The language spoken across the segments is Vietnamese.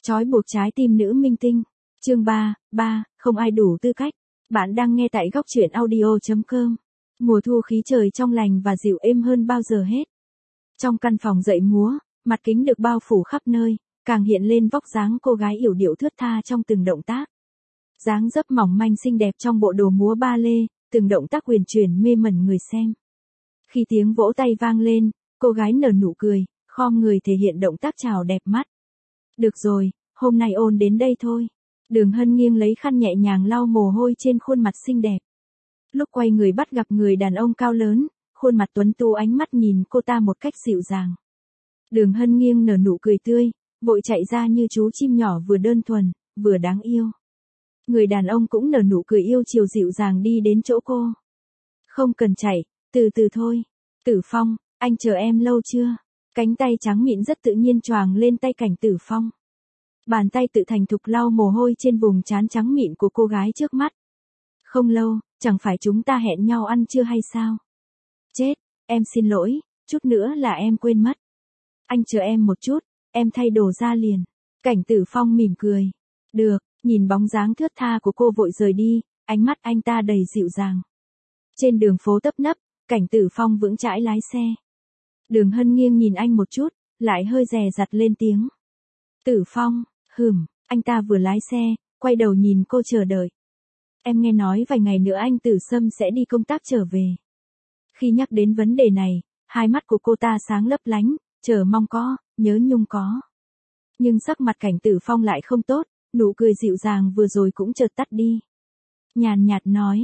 Trói buộc trái tim nữ minh tinh. Chương 3, không ai đủ tư cách. Bạn đang nghe tại góc truyện audio.com. Mùa thu khí trời trong lành và dịu êm hơn bao giờ hết. Trong căn phòng dậy múa, mặt kính được bao phủ khắp nơi, càng hiện lên vóc dáng cô gái yểu điệu thướt tha trong từng động tác. Dáng dấp mỏng manh xinh đẹp trong bộ đồ múa ba lê, từng động tác huyền chuyển mê mẩn người xem. Khi tiếng vỗ tay vang lên, cô gái nở nụ cười, khom người thể hiện động tác chào đẹp mắt. Được rồi, hôm nay ôn đến đây thôi. Đường Hân nghiêng lấy khăn nhẹ nhàng lau mồ hôi trên khuôn mặt xinh đẹp. Lúc quay người bắt gặp người đàn ông cao lớn, khuôn mặt tuấn tú ánh mắt nhìn cô ta một cách dịu dàng. Đường Hân nghiêng nở nụ cười tươi, vội chạy ra như chú chim nhỏ vừa đơn thuần, vừa đáng yêu. Người đàn ông cũng nở nụ cười yêu chiều dịu dàng đi đến chỗ cô. Không cần chạy, từ từ thôi. Tử Phong, anh chờ em lâu chưa? Cánh tay trắng mịn rất tự nhiên choàng lên tay Cảnh Tử Phong. Bàn tay tự thành thục lau mồ hôi trên vùng trán trắng mịn của cô gái trước mắt. Không lâu, chẳng phải chúng ta hẹn nhau ăn trưa hay sao? Chết, em xin lỗi, chút nữa là em quên mất. Anh chờ em một chút, em thay đồ ra liền. Cảnh Tử Phong mỉm cười. Được, nhìn bóng dáng thướt tha của cô vội rời đi, ánh mắt anh ta đầy dịu dàng. Trên đường phố tấp nập, Cảnh Tử Phong vững chãi lái xe. Đường Hân nghiêng nhìn anh một chút, lại hơi dè dặt lên tiếng. Tử Phong, anh ta vừa lái xe, quay đầu nhìn cô chờ đợi. Em nghe nói vài ngày nữa anh Tử Sâm sẽ đi công tác trở về. Khi nhắc đến vấn đề này, hai mắt của cô ta sáng lấp lánh, chờ mong có, nhớ nhung có. Nhưng sắc mặt Cảnh Tử Phong lại không tốt, nụ cười dịu dàng vừa rồi cũng chợt tắt đi. Nhàn nhạt nói,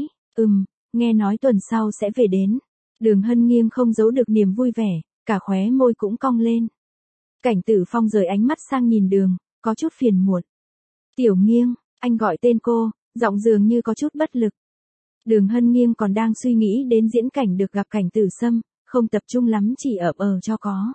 nghe nói tuần sau sẽ về đến. Đường Hân nghiêng không giấu được niềm vui vẻ, cả khóe môi cũng cong lên. Cảnh Tử Phong rời ánh mắt sang nhìn đường, có chút phiền muộn. Tiểu nghiêng, anh gọi tên cô, giọng dường như có chút bất lực. Đường Hân nghiêng còn đang suy nghĩ đến diễn cảnh được gặp Cảnh Tử Sâm, không tập trung lắm chỉ cho có.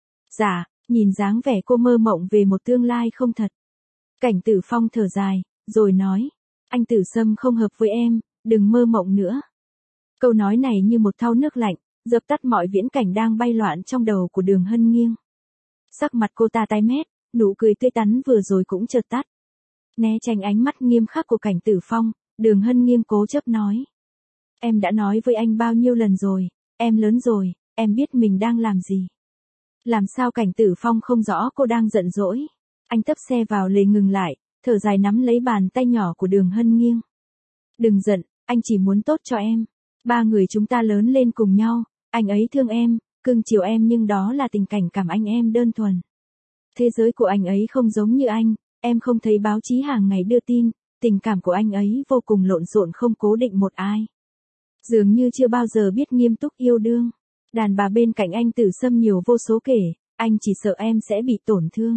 Dạ, nhìn dáng vẻ cô mơ mộng về một tương lai không thật. Cảnh Tử Phong thở dài, rồi nói, anh Tử Sâm không hợp với em, đừng mơ mộng nữa. Câu nói này như một thau nước lạnh, dập tắt mọi viễn cảnh đang bay loạn trong đầu của Đường Hân nghiêng. Sắc mặt cô ta tái mét, nụ cười tươi tắn vừa rồi cũng chợt tắt. Né tránh ánh mắt nghiêm khắc của Cảnh Tử Phong, Đường Hân nghiêng cố chấp nói. Em đã nói với anh bao nhiêu lần rồi, em lớn rồi, em biết mình đang làm gì. Làm sao Cảnh Tử Phong không rõ cô đang giận dỗi. Anh tấp xe vào lề ngừng lại, thở dài nắm lấy bàn tay nhỏ của Đường Hân nghiêng. Đừng giận, anh chỉ muốn tốt cho em. Ba người chúng ta lớn lên cùng nhau, anh ấy thương em, cưng chiều em nhưng đó là tình cảnh cảm anh em đơn thuần. Thế giới của anh ấy không giống như anh, em không thấy báo chí hàng ngày đưa tin, tình cảm của anh ấy vô cùng lộn xộn không cố định một ai. Dường như chưa bao giờ biết nghiêm túc yêu đương. Đàn bà bên cạnh anh Tử Sâm nhiều vô số kể, anh chỉ sợ em sẽ bị tổn thương.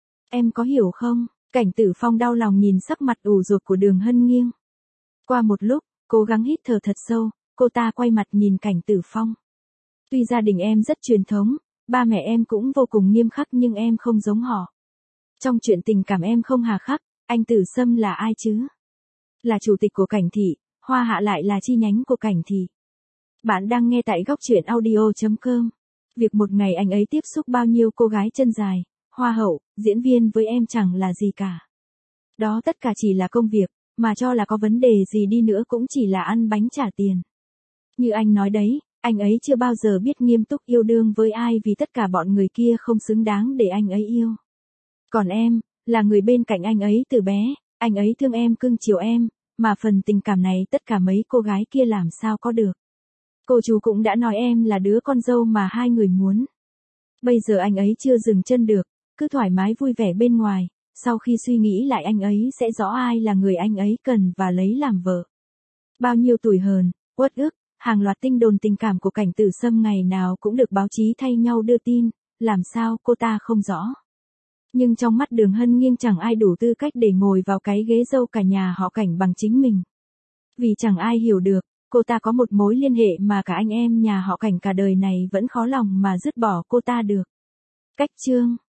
Em có hiểu không? Cảnh Tử Phong đau lòng nhìn sắc mặt ủ rột của Đường Hân nghiêng. Qua một lúc, cố gắng hít thở thật sâu, cô ta quay mặt nhìn Cảnh Tử Phong. Tuy gia đình em rất truyền thống, ba mẹ em cũng vô cùng nghiêm khắc nhưng em không giống họ. Trong chuyện tình cảm em không hà khắc, anh Tử Sâm là ai chứ? Là chủ tịch của Cảnh thị, Hoa Hạ lại là chi nhánh của Cảnh thị. Bạn đang nghe tại góc truyện audio.com. Việc một ngày anh ấy tiếp xúc bao nhiêu cô gái chân dài, hoa hậu, diễn viên với em chẳng là gì cả. Đó tất cả chỉ là công việc, mà cho là có vấn đề gì đi nữa cũng chỉ là ăn bánh trả tiền. Như anh nói đấy, anh ấy chưa bao giờ biết nghiêm túc yêu đương với ai vì tất cả bọn người kia không xứng đáng để anh ấy yêu. Còn em, là người bên cạnh anh ấy từ bé, anh ấy thương em cưng chiều em, mà phần tình cảm này tất cả mấy cô gái kia làm sao có được. Cô chú cũng đã nói em là đứa con dâu mà hai người muốn. Bây giờ anh ấy chưa dừng chân được, cứ thoải mái vui vẻ bên ngoài, sau khi suy nghĩ lại anh ấy sẽ rõ ai là người anh ấy cần và lấy làm vợ. Bao nhiêu tủi hờn, uất ức, hàng loạt tin đồn tình cảm của Cảnh Tử Sâm ngày nào cũng được báo chí thay nhau đưa tin, làm sao cô ta không rõ. Nhưng trong mắt Đường Hân nghiêng chẳng ai đủ tư cách để ngồi vào cái ghế dâu cả nhà họ Cảnh bằng chính mình. Vì chẳng ai hiểu được, cô ta có một mối liên hệ mà cả anh em nhà họ Cảnh cả đời này vẫn khó lòng mà dứt bỏ cô ta được. Cách chương